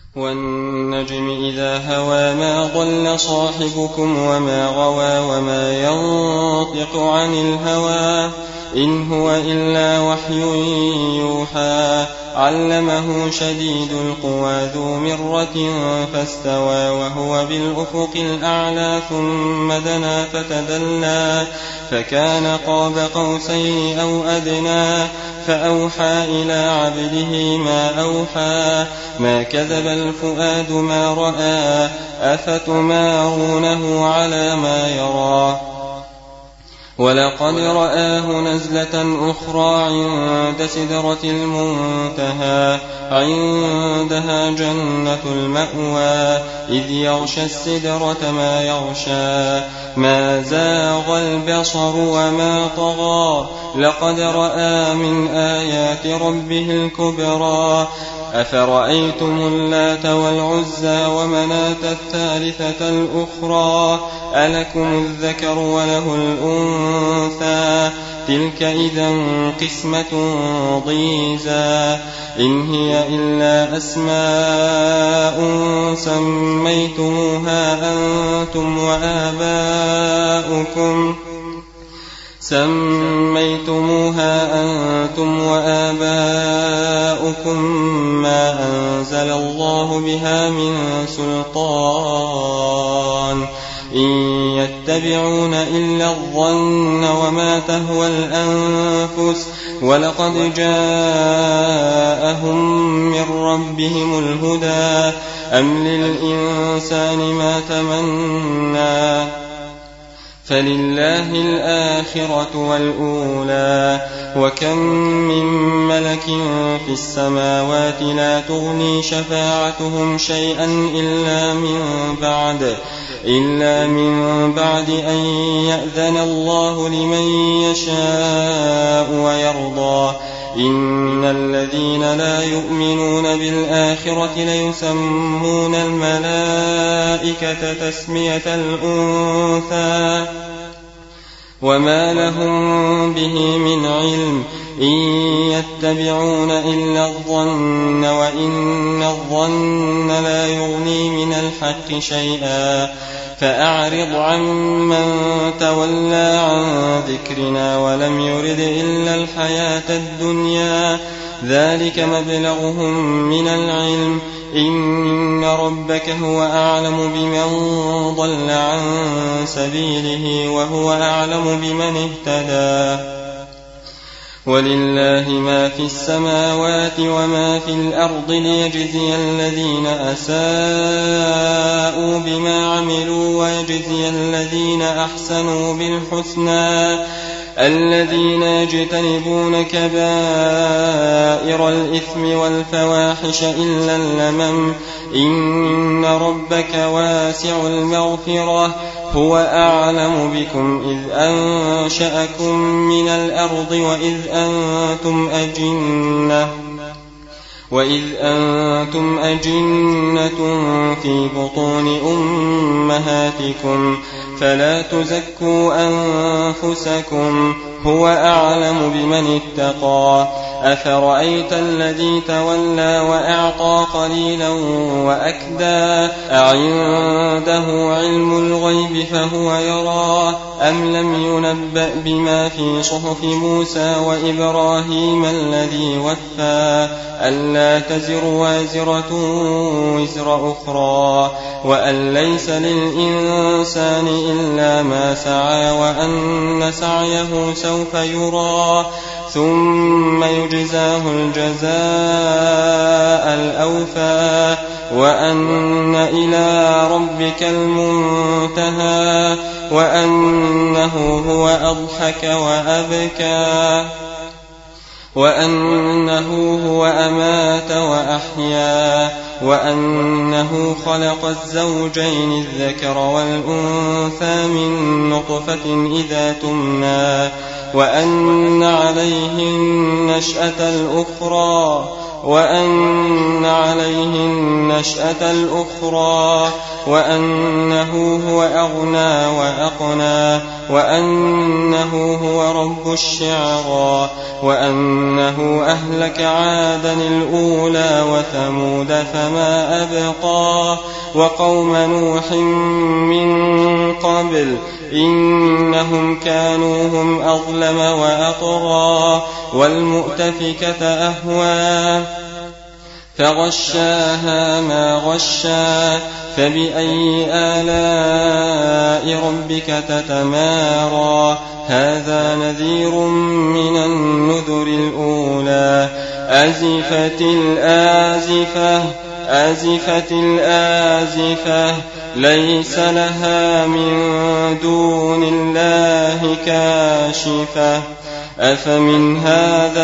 والنجم إذا هوى ما ضل صاحبكم وما غوى وما ينطق عن الهوى إن هو إلا وحي يوحى علمه شديد القوى ذو مرة فاستوى وهو بالأفق الأعلى ثم دنا فتدلى فكان قاب قوسين أو أدنى فأوحى إلى عبده ما أوحى ما كذب الفؤاد ما رأى أفتمارونه على ما يرى ولقد رآه نزلة أخرى عند سدرة المنتهى عندها جنة المأوى إذ يغشى السدرة ما يغشى ما زاغ البصر وما طغى لقد رأى من آيات ربه الكبرى أفرأيتم اللات والعزى ومناة الثالثة الأخرى ألكم الذكر وله الأنثى تلك إذا قسمة ضيزى إن هي إلا أسماء سميتموها أنتم وآباؤكم ما أنزل الله بها من سلطان إن يتبعون إلا الظن وما تهوى الأنفس ولقد جاءهم من ربهم الهدى أم للإنسان ما تمنى فلله الآخرة والأولى وكم من ملك في السماوات لا تغني شفاعتهم شيئا إلا من بعد أن يأذن الله لمن يشاء ويرضى إن الذين لا يؤمنون بالآخرة ليسمون الملائكة تسمية الأنثى وما لهم به من علم إن يتبعون إلا الظن وإن الظن لا يغني من الحق شيئا فأعرض عمن تولى عن ذكرنا ولم يرد إلا الحياة الدنيا ذلك مبلغهم من العلم إن ربك هو أعلم بمن ضل عن سبيله وهو أعلم بمن اهتدى ولله ما في السماوات وما في الأرض ليجزي الذين أساءوا بما عملوا ويجزي الذين أحسنوا بالحسنى الذين يجتنبون كبائر الإثم والفواحش إلا اللمم إن ربك واسع المغفرة هو أعلم بكم إذ أنشأكم من الأرض وإذ أنتم أجنة في بطون أمهاتكم فلا تزكوا أنفسكم هو أعلم بمن اتقى أفرأيت الذي تولى وأعطى قليلا وأكدى أعنده علم الغيب فهو يرى أم لم ينبأ بما في صحف موسى وإبراهيم الذي وفى ألا تزر وازرة وزر أخرى وأن ليس للإنسان إلا ما سعى وأن سعيه سوف يرى ثم يجزاه الجزاء الأوفى وأن إلى ربك المنتهى وأنه هو أضحك وأبكى وأنه هو أمات وأحيا وأنه خلق الزوجين الذكر والأنثى من نطفة إذا تمنى وأن عليه النشأة الأخرى النشأة الأخرى وأنه هو أغنى وأقنى وأنه هو رب الشعرى وأنه أهلك عادا الأولى وثمود فما أبقى وقوم نوح من قبل إنهم كانوا هم أظلم وأطغى والمؤتفكة أهوى فغشاها ما غشا فبأي آلاء ربك تتمارى هذا نذير من النذر الأولى أزفت الآزفة ليس لها من دون الله كاشفة أفمن هذا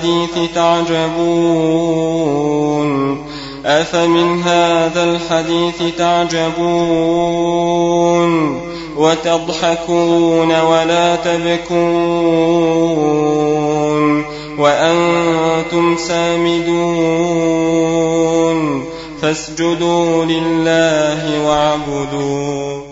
الحديث تعجبون وتضحكون ولا تبكون وأنتم سامدون فاسجدوا لله واعبدوا